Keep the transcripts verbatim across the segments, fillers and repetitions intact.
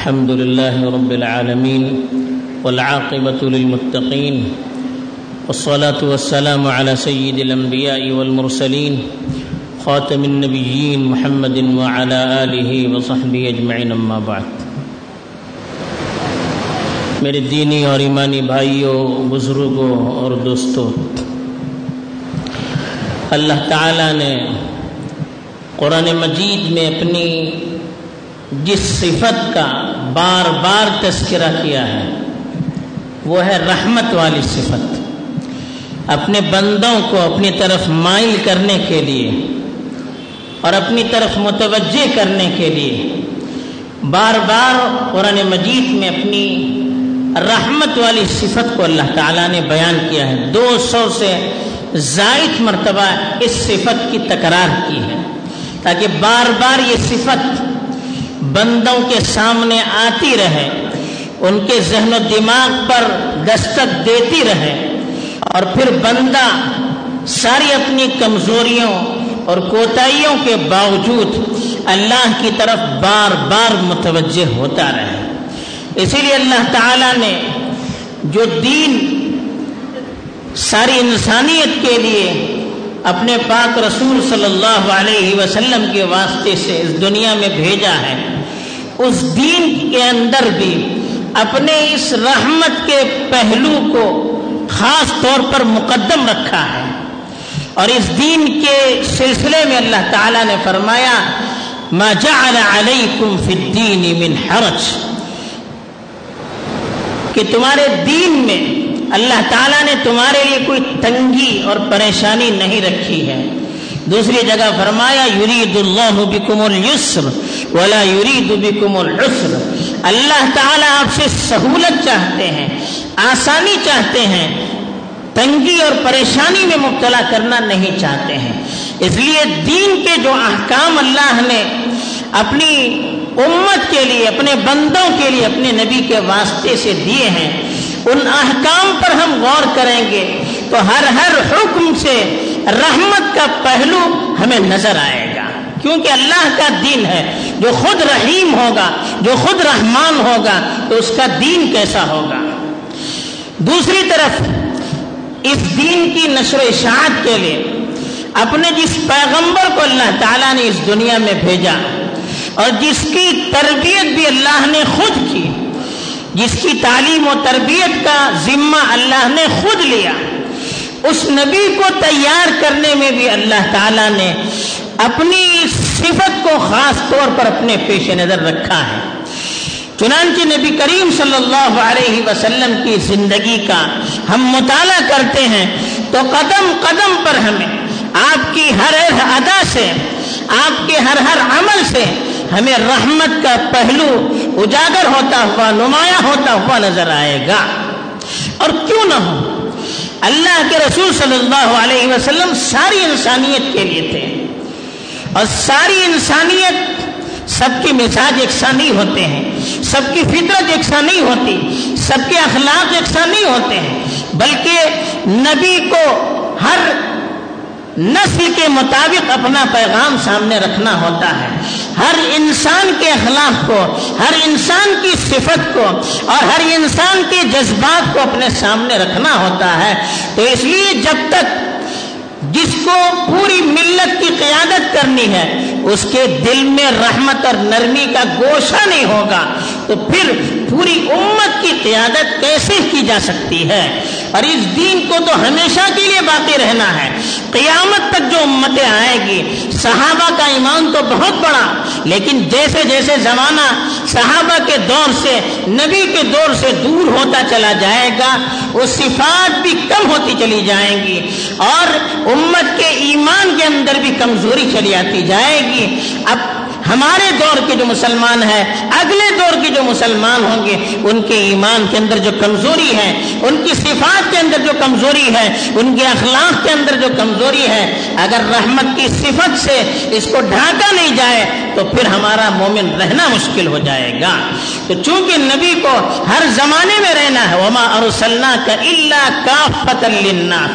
الحمد لله رب العالمين والعاقبة للمتقين والصلاة والسلام على سيد الأنبياء والمرسلين خاتم النبيين محمد وعلى آله وصحبه أجمعين أما بعد. میرے دینی اور ایمانی بھائیوں، بزرگوں اور دوستوں، اللہ تعالیٰ نے قرآن مجید میں اپنی جس صفت کا بار بار تذکرہ کیا ہے وہ ہے رحمت والی صفت. اپنے بندوں کو اپنی طرف مائل کرنے کے لیے اور اپنی طرف متوجہ کرنے کے لیے بار بار قرآن مجید میں اپنی رحمت والی صفت کو اللہ تعالیٰ نے بیان کیا ہے. دو سو سے زائد مرتبہ اس صفت کی تکرار کی ہے تاکہ بار بار یہ صفت بندوں کے سامنے آتی رہے، ان کے ذہن و دماغ پر دستک دیتی رہے، اور پھر بندہ ساری اپنی کمزوریوں اور کوتاہیوں کے باوجود اللہ کی طرف بار بار متوجہ ہوتا رہے. اسی لیے اللہ تعالیٰ نے جو دین ساری انسانیت کے لیے اپنے پاک رسول صلی اللہ علیہ وسلم کے واسطے سے اس دنیا میں بھیجا ہے، اس دین کے اندر بھی اپنے اس رحمت کے پہلو کو خاص طور پر مقدم رکھا ہے. اور اس دین کے سلسلے میں اللہ تعالیٰ نے فرمایا ما جعل علیکم فی الدین من حرج، کہ تمہارے دین میں اللہ تعالیٰ نے تمہارے لیے کوئی تنگی اور پریشانی نہیں رکھی ہے. دوسری جگہ فرمایا یرید اللہ بکم اليسر ولا یرید بکم العسر، اللہ تعالیٰ آپ سے سہولت چاہتے ہیں، آسانی چاہتے ہیں، تنگی اور پریشانی میں مبتلا کرنا نہیں چاہتے ہیں. اس لیے دین کے جو احکام اللہ نے اپنی امت کے لیے، اپنے بندوں کے لیے اپنے نبی کے واسطے سے دیے ہیں، ان احکام پر ہم غور کریں گے تو ہر ہر حکم سے رحمت کا پہلو ہمیں نظر آئے گا، کیونکہ اللہ کا دین ہے. جو خود رحیم ہوگا، جو خود رحمان ہوگا، تو اس کا دین کیسا ہوگا. دوسری طرف اس دین کی نشر و اشاعت کے لیے اپنے جس پیغمبر کو اللہ تعالیٰ نے اس دنیا میں بھیجا اور جس کی تربیت بھی اللہ نے خود کی، جس کی تعلیم و تربیت کا ذمہ اللہ نے خود لیا، اس نبی کو تیار کرنے میں بھی اللہ تعالیٰ نے اپنی صفت کو خاص طور پر اپنے پیش نظر رکھا ہے. چنانچہ نبی کریم صلی اللہ علیہ وسلم کی زندگی کا ہم مطالعہ کرتے ہیں تو قدم قدم پر ہمیں آپ کی ہر ہر ادا سے، آپ کے ہر ہر عمل سے ہمیں رحمت کا پہلو اجاگر ہوتا ہوا، نمایاں ہوتا ہوا نظر آئے گا. اور کیوں نہ ہو، اللہ کے رسول صلی اللہ علیہ وسلم ساری انسانیت کے لیے تھے، اور ساری انسانیت، سب کے مزاج یکساں نہیں ہوتے ہیں، سب کی فطرت یکساں نہیں ہوتی، سب کے اخلاق یکساں نہیں ہوتے ہیں، بلکہ نبی کو ہر نسل کے مطابق اپنا پیغام سامنے رکھنا ہوتا ہے. ہر انسان کے اخلاق کو، ہر انسان کی صفت کو اور ہر انسان کے جذبات کو اپنے سامنے رکھنا ہوتا ہے. تو اس لیے جب تک جس کو پوری ملت کی قیادت کرنی ہے اس کے دل میں رحمت اور نرمی کا گوشہ نہیں ہوگا تو پھر پوری امت کی قیادت کیسے کی جا سکتی ہے. اور اس دین کو تو ہمیشہ کے لیے باقی رہنا ہے، قیامت تک جو امتیں آئے گی. صحابہ کا ایمان تو بہت بڑا، لیکن جیسے جیسے زمانہ صحابہ کے دور سے، نبی کے دور سے دور ہوتا چلا جائے گا، وہ صفات بھی کم ہوتی چلی جائیں گی اور امت کے ایمان کے اندر بھی کمزوری چلی آتی جائے گی. اب ہمارے دور کے جو مسلمان ہیں، اگلے دور کے جو مسلمان ہوں گے، ان کے ایمان کے اندر جو کمزوری ہے، ان کی صفات کے اندر جو کمزوری ہے، ان کے اخلاق کے اندر جو کمزوری ہے، اگر رحمت کی صفت سے اس کو ڈھانکا نہیں جائے تو پھر ہمارا مومن رہنا مشکل ہو جائے گا. تو چونکہ نبی کو ہر زمانے میں رہنا ہے، وما ارسلناک الا کافۃ للناس،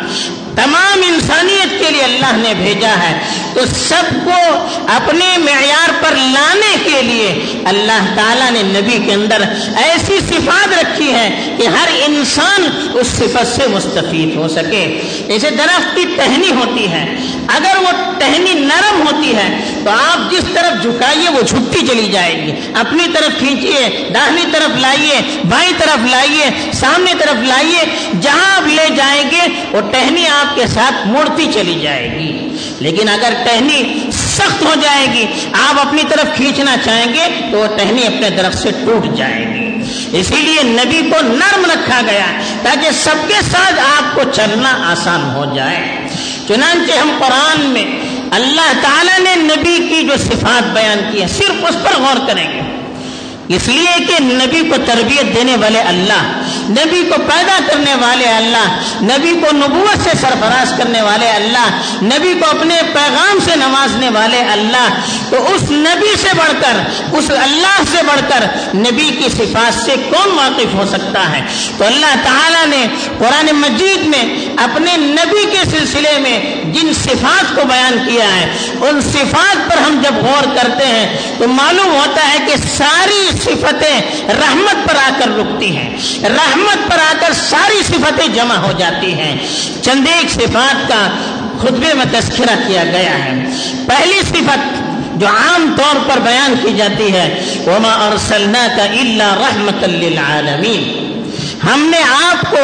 तमाम इंसानियत के लिए अल्लाह ने भेजा है, तो सबको अपने मेयार पर लाने के लिए अल्लाह ताला ने नबी के अंदर ऐसी सिफात रखी है कि हर इंसान उस सिफत से मुस्तफीद हो सके। जैसे दरख्त की टहनी होती है, अगर वो टहनी नरम होती है तो आप जिस तरफ झुकाइए वो झुकती चली जाएगी, अपनी तरफ खींचिए, दाहिनी तरफ लाइए, बाईं तरफ लाइए, सामने तरफ लाइए, जहां आप ले जाएंगे वो टहनी आपके साथ मुड़ती चली जाएगी। लेकिन अगर टहनी सख्त हो जाएगी, आप अपनी तरफ खींचना चाहेंगे तो वो टहनी अपने तरफ से टूट जाएगी। इसीलिए नबी को नर्म रखा गया ताकि सबके साथ आपको चलना आसान हो जाए। चुनांचे हम कुरान में अल्लाह ताला ने नबी की जो सिफात बयान की है सिर्फ उस पर गौर करेंगे, इसलिए कि नबी को तरबियत देने वाले अल्लाह, नबी को पैदा करने वाले अल्लाह, नबी को नबूवत से सरफराज करने वाले अल्लाह, नबी को अपने पैगाम से नवाजने वाले अल्लाह, तो उस नबी से बढ़कर, उस अल्लाह से बढ़कर नबी की सिफात से कौन वाकिफ हो सकता है। तो अल्लाह ताला ने कुरान मजीद में अपने नबी के सिलसिले में जिन सिफात को बयान किया है, उन सिफात पर हम जब गौर करते हैं तो मालूम होता है कि सारी सिफतें रहमत पर आकर रुकती हैं, रहमत पर आकर सारी सिफतें जमा हो जाती हैं। चंद एक सिफात का खुतबे में तज़किरा किया गया है। पहली सिफत जो आम तौर पर बयान की जाती है, वमा अरसलनाका इल्ला रहमतल लिल आलमीन, हमने आपको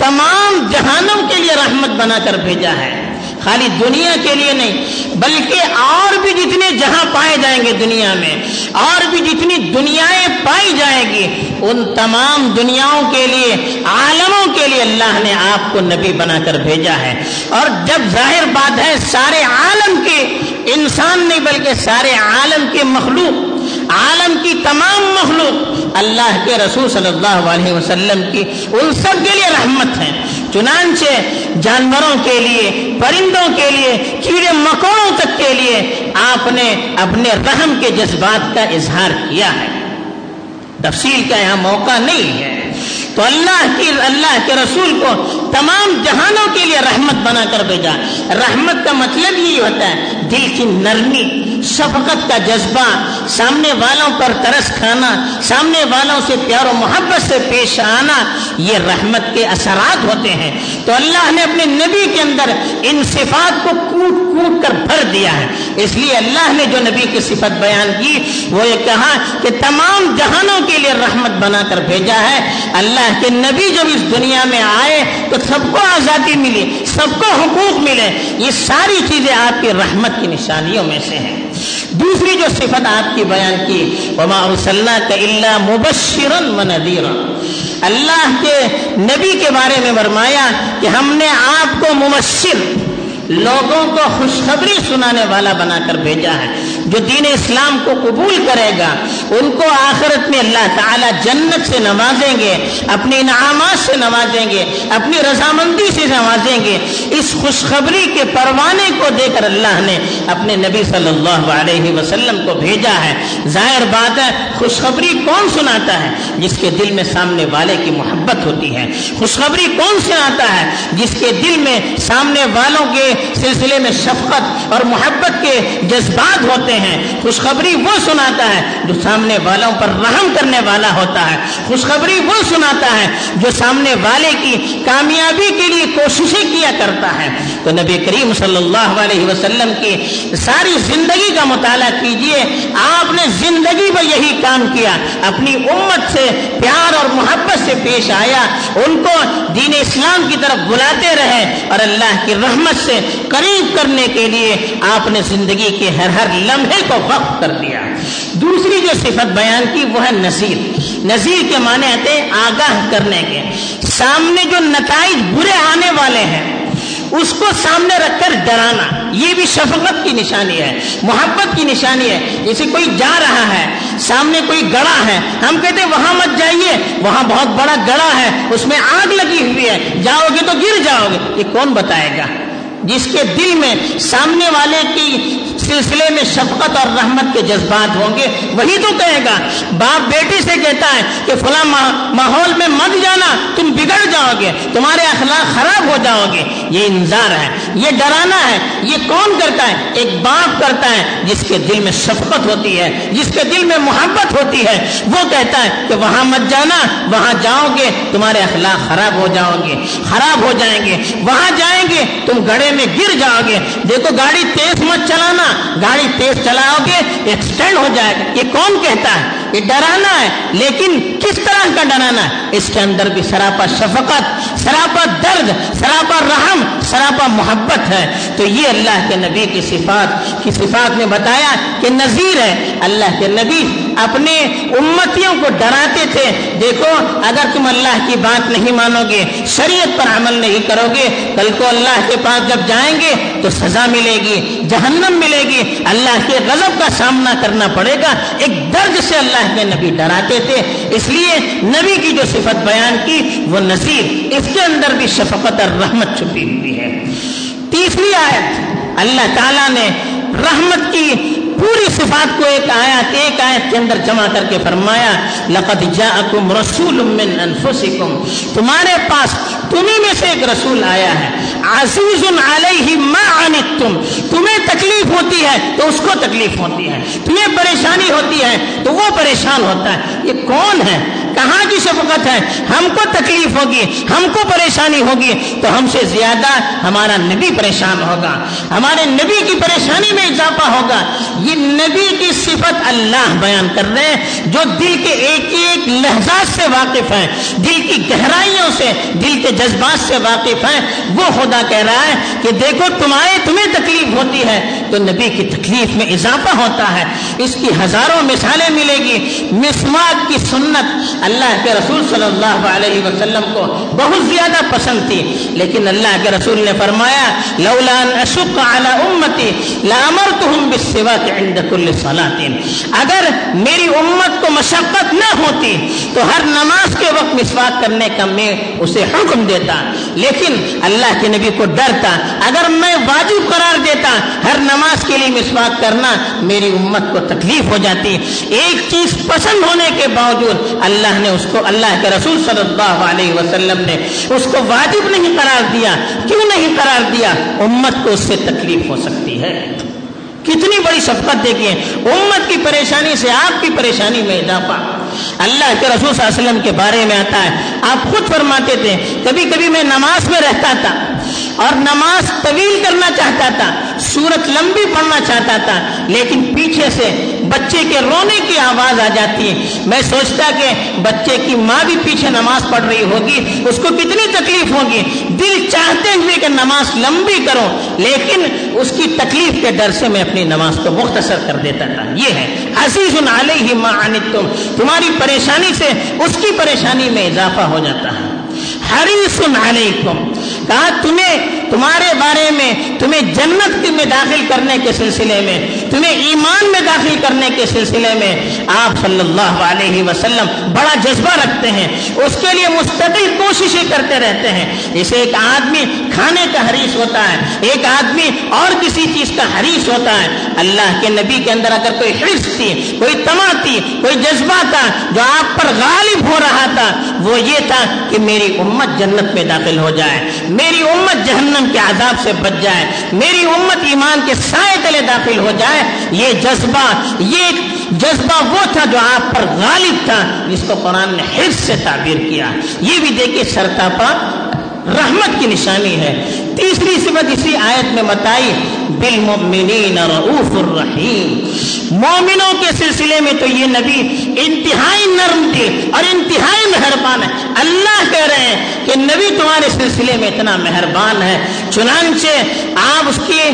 तमाम जहानों के लिए रहमत बनाकर भेजा है। खाली दुनिया के लिए नहीं बल्कि और भी जितने जहां पाए जाएंगे दुनिया में, और भी जितनी दुनियाएं पाई जाएंगी, उन तमाम दुनियाओं के लिए, आलमों के लिए अल्लाह ने आपको नबी बनाकर भेजा है। और जब जाहिर बात है सारे आलम के, इंसान नहीं बल्कि सारे आलम के मखलूक, आलम की तमाम मखलूक अल्लाह के रसूल सल्लल्लाहु अलैहि वसल्लम की उन सब के लिए रहमत है। चुनांचे जानवरों के लिए, परिंदों के लिए, कीड़े मकोड़ों तक के लिए आपने अपने रहम के जज्बात का इजहार किया है। तफसील का यहाँ मौका नहीं है। तो अल्लाह की, अल्लाह के रसूल को तमाम जहानों के लिए रहमत बनाकर भेजा। रहमत का मतलब यही होता है दिल की नरमी, शफकत का जज्बा, सामने वालों पर तरस खाना, सामने वालों से प्यार और मोहब्बत से पेश आना, ये रहमत के असरात होते हैं। तो अल्लाह ने अपने नबी के अंदर इन सिफात को कूट कूट कर भर दिया है। इसलिए अल्लाह ने जो नबी की सिफत बयान की वो ये कहा कि तमाम जहानों के लिए रहमत बनाकर भेजा है। अल्लाह के नबी जब इस दुनिया में आए तो सबको आजादी मिली, सबको हुकूक मिले, ये सारी चीजें आपकी रहमत की निशानियों में से हैं। दूसरी जो सिफत आपकी बयान की, वमा अरसलनाका इल्ला मुबश्शिरन व नज़ीरा, अल्लाह के नबी के बारे में फरमाया कि हमने आपको मुबश्शिर, लोगों को खुशखबरी सुनाने वाला बनाकर भेजा है। जो दीन इस्लाम को कबूल करेगा उनको आखिरत में अल्लाह ताला जन्नत से नवाजेंगे, अपने इनामात से नवाजेंगे, अपनी रजामंदी से नवाजेंगे। इस खुशखबरी के परवाने को देकर अल्लाह ने अपने नबी सल्लल्लाहु अलैहि वसल्लम को भेजा है। जाहिर बात है खुशखबरी कौन सुनाता है? जिसके दिल में सामने वाले की मोहब्बत होती है। खुशखबरी कौन सुनाता है? जिसके दिल में सामने वालों के सिलसिले में शफकत और मोहब्बत के जज्बात होते हैं। खुशखबरी वो सुनाता है जो सामने वालों पर रहम करने वाला होता है। खुशखबरी वो सुनाता है जो सामने वाले की कामयाबी के लिए कोशिशें किया करता है। तो नबी करीम सल्लल्लाहु अलैहि वसल्लम की सारी जिंदगी का मुताला कीजिए, आपने जिंदगी में यही काम किया, अपनी उम्मत से प्यार और मोहब्बत से पेश आया, उनको दीन इस्लाम की तरफ बुलाते रहे और अल्लाह की रहमत से करीब करने के लिए आपने जिंदगी के हर हर लम्हे को वक्फ कर दिया। दूसरी जो सिफत बयान की वो है नज़ीर। नज़ीर के माने आते हैं आगाह करने के, सामने जो नताइज बुरे आने वाले हैं उसको सामने रखकर डराना, ये भी शफकत की निशानी है, मोहब्बत की निशानी है। जैसे कोई जा रहा है, सामने कोई गड़ा है, हम कहते हैं वहां मत जाइए, वहां बहुत बड़ा गड़ा है, उसमें आग लगी हुई है, जाओगे तो गिर जाओगे। ये कौन बताएगा? जिसके दिल में सामने वाले की سلسلے میں شفقت اور رحمت کے جذبات ہوں گے وہی تو کہے گا. باپ بیٹی سے کہتا ہے کہ فلاں ماحول میں مت جانا، تم بگڑ جاؤ گے، تمہارے اخلاق خراب ہو جاؤ گے. یہ انذار ہے، یہ ڈرانا ہے. یہ کون کرتا ہے؟ ایک باپ کرتا ہے جس کے دل میں شفقت ہوتی ہے، جس کے دل میں محبت ہوتی ہے. وہ کہتا ہے کہ وہاں مت جانا، وہاں جاؤ گے تمہارے اخلاق خراب ہو جاؤ گے، خراب ہو جائیں گے. وہاں جائیں گے تم گڑھے میں گر جاؤ گے. دیکھو گاڑی تیز مت چلانا، گاڑی تیز چلاؤ گے ایکسیڈنٹ ہو جائے گا. یہ کون کہتا ہے؟ یہ ڈرانا ہے. لیکن کس طرح کا ڈرانا ہے؟ اس کے اندر بھی سراپا شفقت، سراپا درد، سراپا رحم، سراپا محبت ہے. تو یہ اللہ کے نبی کی صفات کی صفات نے بتایا کہ نذیر ہے. اللہ کے نبی اپنے امتیوں کو ڈراتے تھے. دیکھو اگر تم اللہ کی بات نہیں مانو گے، شریعت پر عمل نہیں کرو گے، کل کو اللہ کے پاس جب جائیں گے تو سزا ملے گی، جہنم ملے گی، اللہ کے غضب کا سامنا کرنا پڑے گا. ایک درد سے اللہ کے نبی ڈراتے تھے. اس لیے نبی کی جو صفت بیان کی وہ نذیر، اس کے اندر بھی شفقت اور رحمت چھپی ہوئی ہے. تیسری آیت اللہ تعالیٰ نے رحمت کی پوری صفات کو ایک آیت ایک آیت کے اندر جمع کر کے فرمایا لقد جاءکم رسول من انفسکم، تمہارے پاس تمہیں میں سے ایک رسول آیا ہے. عزیز علیہ ما عنتم، تمہیں تکلیف ہوتی ہے تو اس کو تکلیف ہوتی ہے، تمہیں پریشانی ہوتی ہے تو وہ پریشان ہوتا ہے. یہ کون ہے؟ کہاں کی شفقت ہے؟ ہم کو تکلیف ہوگی، ہم کو پریشانی ہوگی تو ہم سے زیادہ ہمارا نبی پریشان ہوگا، ہمارے نبی کی پریشانی میں اضافہ ہوگا. یہ نبی کی صفت اللہ بیان کر رہے ہیں جو دل کے ایک ایک لحظات سے واقف ہیں، دل کی گہرائیوں سے، دل کے جذبات سے واقف ہیں. وہ خدا کہہ رہا ہے کہ دیکھو تمہارے تمہیں تکلیف ہوتی ہے تو نبی کی تکلیف میں اضافہ ہوتا ہے. اس کی ہزاروں مثالیں ملے گی. مسواک کی سنت اللہ کے رسول صلی اللہ علیہ وسلم کو بہت زیادہ پسند تھی، لیکن اللہ کے رسول نے فرمایا لولا ان اشق علی امتی لامرتهم بالسواک عند كل صلاة، اگر میری امت کو مشقت نہ ہوتی تو ہر نماز کے وقت مسواک کرنے کا میں اسے حکم دیتا. لیکن اللہ کے نبی کو ڈر تھا، اگر میں واجب قرار دیتا ہر نماز کے لیے مسواک کرنا میری امت کو تکلیف ہو جاتی. ایک چیز پسند ہونے کے باوجود اللہ نے اس کو، اللہ کے رسول صلی اللہ علیہ وسلم نے اس کو واجب نہیں قرار دیا. کیوں نہیں قرار دیا؟ امت کو اس سے تکلیف ہو سکتی ہے. کتنی بڑی شفقت دیکھیے، امت کی پریشانی سے آپ کی پریشانی میں اضافہ. اللہ کے رسول صلی اللہ علیہ وسلم کے بارے میں آتا ہے، آپ خود فرماتے تھے کبھی کبھی میں نماز میں رہتا تھا اور نماز طویل کرنا چاہتا تھا، سورت لمبی پڑھنا چاہتا تھا، لیکن پیچھے سے بچے کے رونے کی آواز آ جاتی ہے. میں سوچتا کہ بچے کی ماں بھی پیچھے نماز پڑھ رہی ہوگی، اس کو کتنی تکلیف ہوگی. دل چاہتے ہوئے کہ نماز لمبی کرو، لیکن اس کی تکلیف کے ڈر سے میں اپنی نماز کو مختصر کر دیتا تھا. یہ ہے عزیز علیہ ما عنتم، تمہاری پریشانی سے اس کی پریشانی میں اضافہ ہو جاتا ہے. حریص علیکم، کہا تمہیں تمہارے بارے میں، تمہیں جنت میں داخل کرنے کے سلسلے میں، تمہیں ایمان میں داخل کرنے کے سلسلے میں آپ صلی اللہ علیہ وسلم بڑا جذبہ رکھتے ہیں، اس کے لیے مستقل کوششیں کرتے رہتے ہیں. جیسے ایک آدمی کھانے کا حریص ہوتا ہے، ایک آدمی اور کسی چیز کا حریص ہوتا ہے، اللہ کے نبی کے اندر اگر کوئی حرص تھی، کوئی طمع تھی، کوئی جذبہ تھا جو آپ پر غالب ہو رہا تھا، وہ یہ تھا کہ میری امت جنت میں داخل ہو جائے، میری امت جہنم کے عذاب سے بچ جائے، میری امت ایمان کے سائے تلے داخل ہو جائے. یہ جذبہ یہ جذبہ وہ تھا جو آپ پر غالب تھا، جس کو قرآن نے حرص سے تعبیر کیا. یہ بھی دیکھیے سرتاپا رحمت کی نشانی ہے. تیسری صفت اسی آیت میں بتائی بالمؤمنین رؤوف الرحیم، مومنوں کے سلسلے میں تو یہ نبی انتہائی نرم تھے اور انتہائی مہربان ہے. اللہ کہہ رہے ہیں کہ نبی تمہارے سلسلے میں اتنا مہربان ہے. چنانچہ آپ اس کی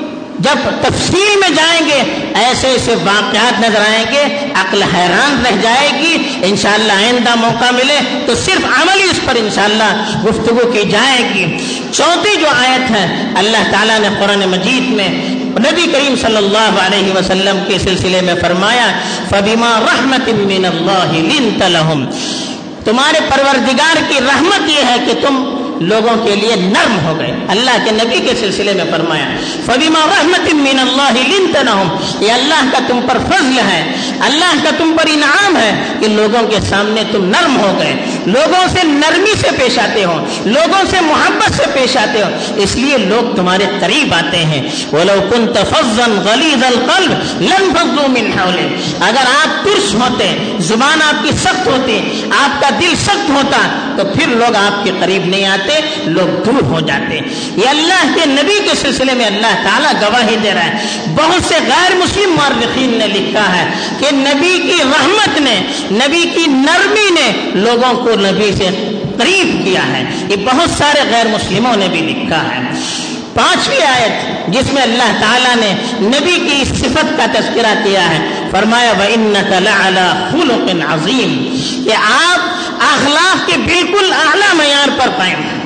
جب تفصیل میں جائیں گے ایسے ایسے واقعات نظر آئیں گے، عقل حیران رہ جائے گی. انشاءاللہ آئندہ موقع ملے تو صرف عملی اس پر انشاءاللہ گفتگو کی جائے گی. چوتھی جو آیت ہے اللہ تعالیٰ نے قرآن مجید میں نبی کریم صلی اللہ علیہ وسلم کے سلسلے میں فرمایا فَبِمَا رَحْمَةٍ مِّنَ اللَّهِ لِنْتَ لَهُمْ، تمہارے پروردگار کی رحمت یہ ہے کہ تم लोगों के लिए नर्म हो गए। अल्लाह के नबी के सिलसिले में फरमाया फबिमा रहमतिन मिन अल्लाह लिंत लहुम, ये अल्लाह का तुम पर फजल है, अल्लाह का तुम पर इनाम है कि लोगों के सामने तुम नर्म हो गए, लोगों से नरमी से पेश आते हो, लोगों से मोहब्बत से पेश आते हो, इसलिए लोग तुम्हारे करीब आते हैं। वलो कुंत फज़्ज़न गलीज़ल क़ल्ब लनफ़ज़्ज़ू मिन हौलिक, अगर आप तुर्श होते, जुबान आपकी सख्त होती, आपका दिल सख्त होता, तो फिर लोग आपके करीब नहीं आते, लोग दूर हो जाते। ये अल्लाह के नबी के सिलसिले में अल्लाह ताला गवाही दे रहा है। बहुत से गैर मुस्लिम मुअर्रिखीन ने लिखा है कि नबी की रहमत ने, नबी की नरमी ने लोगों को नबी से करीब किया है। ये बहुत सारे गैर मुस्लिमों ने भी लिखा है। पांचवी आयत जिसमें अल्लाह ताला ने नबी की इस सिफत का तज़किरा किया है, फरमाया व इन्नका लअला खुलुक़िन अज़ीम, कि आप अखलाक के बिल्कुल आला मयार पर कायम हैं,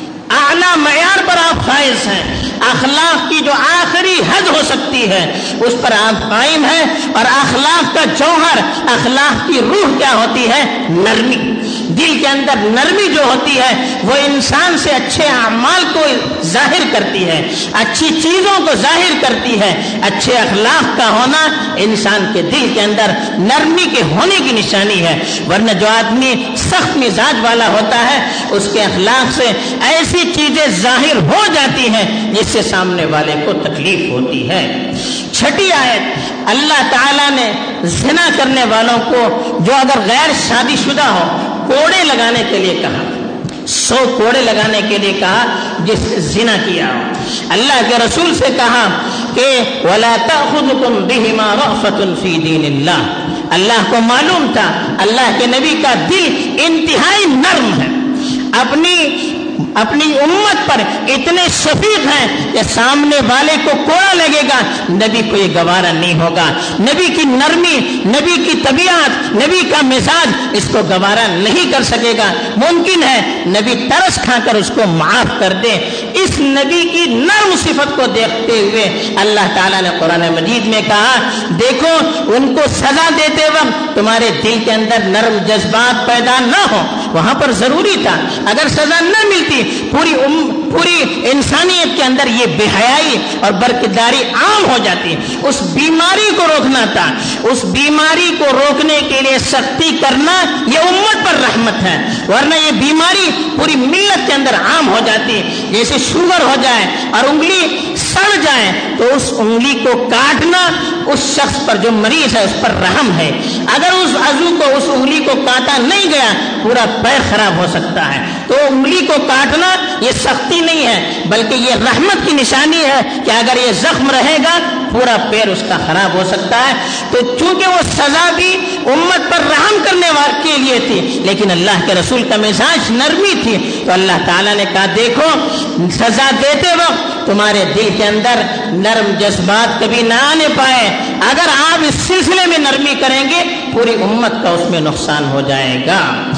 आला मयार पर आप फाइज हैं, अखलाक की जो आखिरी हद हो सकती है उस पर आप कायम हैं। और अखलाक का जौहर, अखलाक की रूह क्या होती है? नरमी। दिल के अंदर नरमी जो होती है वो इंसान से अच्छे अमाल को जाहिर करती है, अच्छी चीजों को जाहिर करती है। अच्छे अखलाक का होना इंसान के दिल के अंदर नरमी के होने की निशानी है। वरना जो आदमी सख्त मिजाज वाला होता है उसके अखलाक से ऐसी चीजें जाहिर हो जाती हैं जिससे सामने वाले को तकलीफ होती है। छठी आयत, अल्लाह ताला ने जिना करने वालों को, जो अगर गैर शादीशुदा हो, कोड़े लगाने के लिए कहा, सौ कोड़े लगाने के लिए कहा जिस जिना किया हो। अल्लाह के रसूल से कहा कि वला तअखुजुकुम बिहिमा रअफतुन फी दीनिल्लाह। अल्लाह को मालूम था, अल्लाह के नबी का दिल इंतहाई नर्म है, अपनी अपनी उम्मत पर इतने शफीक हैं कि सामने वाले को कोड़ा लगेगा, नबी को ये गवारा नहीं होगा। नबी की नरमी, नबी की तबीयत, नबी का मिजाज इसको गवारा नहीं कर सकेगा। मुमकिन है नबी तरस खाकर उसको माफ कर दे। इस नबी की नर्म सिफत को देखते हुए अल्लाह ताला ने कुरान मजीद में कहा, देखो उनको सजा देते वक्त तुम्हारे दिल के अंदर नर्म जज्बात पैदा न हो, वहां पर जरूरी था। अगर सजा न मिलती पूरी उम, पूरी इंसानियत के अंदर ये बेहयाई और बरकदारी आम हो जाती। उस बीमारी को रोकना था, उस बीमारी को रोकने के लिए सख्ती करना ये उम्मत पर रहमत है। वरना ये बीमारी पूरी मिल्लत के अंदर आम हो जाती। जैसे शुगर हो जाए और उंगली सड़ जाए तो उस उंगली को काटना उस शख्स पर जो मरीज है उस पर रहम है। अगर उस अज़ू को, उस उंगली को काटा नहीं गया पूरा पैर खराब हो सकता है। तो उंगली को काटना ये सख्ती नहीं है बल्कि ये रहमत की निशानी है कि अगर ये जख्म रहेगा पूरा पैर उसका खराब हो सकता है। तो चूंकि वो सजा भी उम्मत पर रहम करने वाले के लिए थी, लेकिन अल्लाह के रसूल का मिजाज नरमी थी, तो अल्लाह ताला ने कहा देखो सजा देते वक्त तुम्हारे दिल के अंदर नरम जज्बात कभी ना आने पाए। अगर आप इस सिलसिले में नरमी करेंगे पूरी उम्मत का उसमें नुकसान हो जाएगा।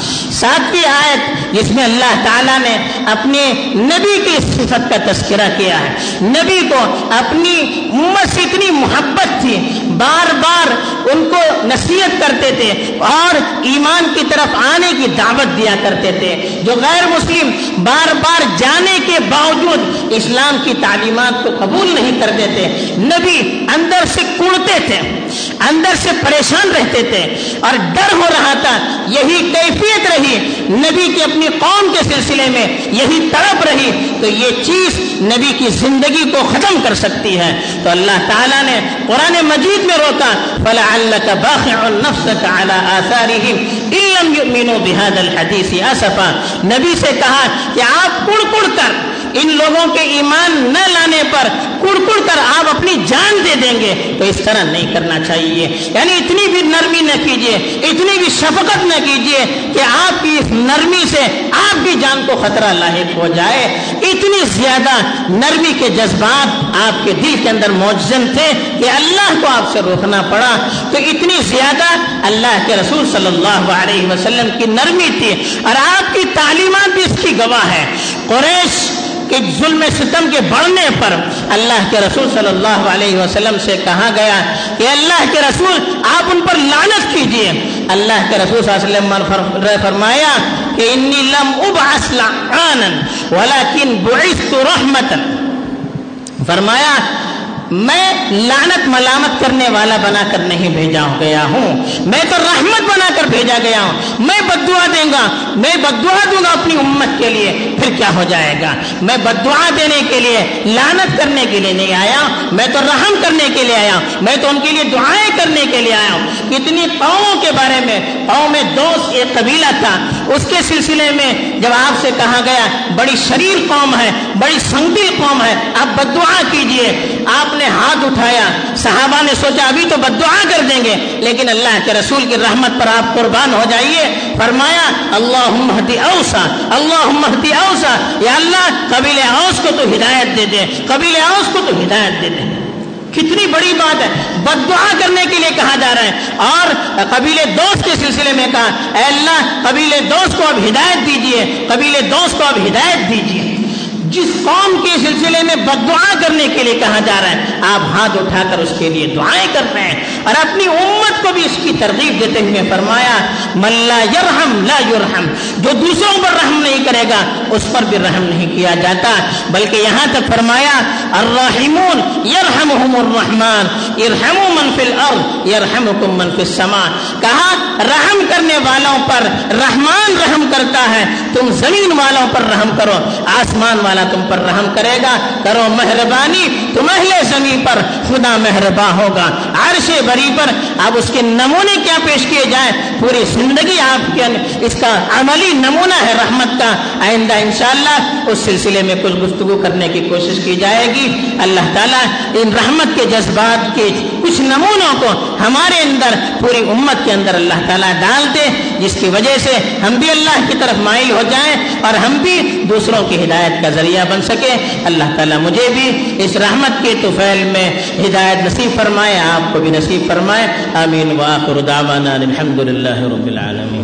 सातवीं आयत जिसमें अल्लाह ताला ने अपने नबी की सिफत का तज़किरा किया है। नबी को अपनी उम्मत से इतनी मोहब्बत थी, बार बार उनको नसीहत करते थे और ईमान की तरफ आने की दावत दिया करते थे। जो गैर मुस्लिम बार बार जाने के बावजूद इस्लाम की तालीमात को कबूल नहीं करते थे, नबी अंदर से कुड़ते थे, अंदर से परेशान रहते थे और डर हो रहा था। यही कैफियत रही नबी की अपनी कौम के सिलसिले में, यही तड़प रही, तो ये चीज नबी की जिंदगी को खत्म कर सकती है। तो अल्लाह ताला ने कुरान मजीद में रोका, फलअल्लका बाखिउन नफ्सका अला आसारिहिम इन लम युमिनु बिहादल हदीस असफा। नबी से कहा कि आप कुड़-कुड़ कर इन लोगों के ईमान न लाने पर कुड़-कुड़ कर आप अपनी जान दे देंगे, तो इस तरह नहीं करना चाहिए। यानी इतनी भी नरमी न कीजिए, इतनी भी शफकत न कीजिए कि आपकी इस नरमी से आपकी जान को खतरा लाहिक हो जाए। इतनी ज्यादा नरमी के जज्बात आपके दिल के अंदर मौजूद थे कि अल्लाह को आपसे रोकना पड़ा। तो इतनी ज्यादा अल्लाह के रसूल सल्लल्लाहु अलैहि वसल्लम की नरमी थी और आपकी तालीमात भी इसकी गवाह है। कुरैश कि जुल्म सितम के बढ़ने पर अल्लाह के रसूल सल्लल्लाहु अलैहि वसल्लम से कहा गया कि अल्लाह के रसूल आप उन पर लानत कीजिए। अल्लाह के रसूल सल्लल्लाहु अलैहि वसल्लम ने फरमाया کہ انی لم ابعث لعانا ولکن بعثت رحمتا، فرمایا میں لعنت ملامت کرنے والا بنا کر نہیں بھیجا گیا ہوں، میں تو رحمت بنا کر بھیجا گیا ہوں۔ میں بد دعا دوں گا، میں بد دعا دوں گا اپنی امت کے لیے، پھر کیا ہو جائے گا؟ میں بد دعا دینے کے لیے، لعنت کرنے کے لیے نہیں آیا، میں تو رحم کرنے کے لیے آیا، میں تو ان کے لیے دعائیں کرنے کے لیے آیا ہوں۔ کتنی قوموں کے بارے میں، قوم میں دوست ایک قبیلہ تھا، اس کے سلسلے میں جب آپ سے کہا گیا بڑی شریر قوم ہے، بڑی سنگدل قوم ہے، آپ بد دعا کیجئے، آپ نے ہاتھ اٹھایا، صحابہ نے سوچا ابھی تو بد دعا کر دیں گے، لیکن اللہ کے رسول کی رحمت پر آپ قربان ہو جائیے، فرمایا اللہم اہدی اوسا، اللہم اہدی اوسا، یا اللہ قبیل اوس کو تو ہدایت دے دے، قبیل اوس کو تو ہدایت دے دے۔ کتنی بڑی بات ہے، بد دعا کرنے کے لیے کہا جا رہا ہے، اور قبیل دوست کے سلسلے میں کہا اے اللہ قبیل دوست کو اب ہدایت دیجئے، قبیل دوست کو اب ہدایت دیجئے۔ جس قوم کے سلسلے میں بد دعا کرنے کے لیے کہا جا رہا ہے، آپ ہاتھ اٹھا کر اس کے لیے دعائیں کر رہے ہیں، اور اپنی امت کو بھی اس کی ترغیب دیتے ہوئے فرمایا من لا یرحم لا یرحم، جو دوسروں پر رحم نہیں کرے گا اس پر بھی رحم نہیں کیا جاتا، بلکہ یہاں تک فرمایا الراحمون یرحمہم الرحمن ارحموا من فی الارض یرحمکم من فی السماء، کہا رحم کرنے والوں پر رحمان رحم کرتا ہے، تم زمین والوں پر رحم کرو، آسمان والا تم پر رحم کرے گا، کرو مہربانی تم اہل زمین پر، خدا مہرباں ہوگا۔ عرش بری پر اب اس کے نمونے کیا پیش کیے جائیں، پوری زندگی آپ کے اس کا عملی نمونہ ہے رحمت کا۔ آئندہ انشاءاللہ اس سلسلے میں کچھ گفتگو کرنے کی کوشش کی جائے گی۔ اللہ تعالیٰ ان رحمت کے جذبات کے کچھ نمونوں کو ہمارے اندر، پوری امت کے اندر اللہ تعالیٰ ڈال دے، جس کی وجہ سے ہم بھی اللہ کی طرف مائل ہو جائیں اور ہم بھی دوسروں کی ہدایت کا ذریعہ بن سکے۔ اللہ تعالیٰ مجھے بھی اس رحمت کے طفیل میں ہدایت نصیب فرمائے، آپ کو بھی نصیب فرمائے، آمین۔ وآخر دعوانا الحمد للہ رب العالمین۔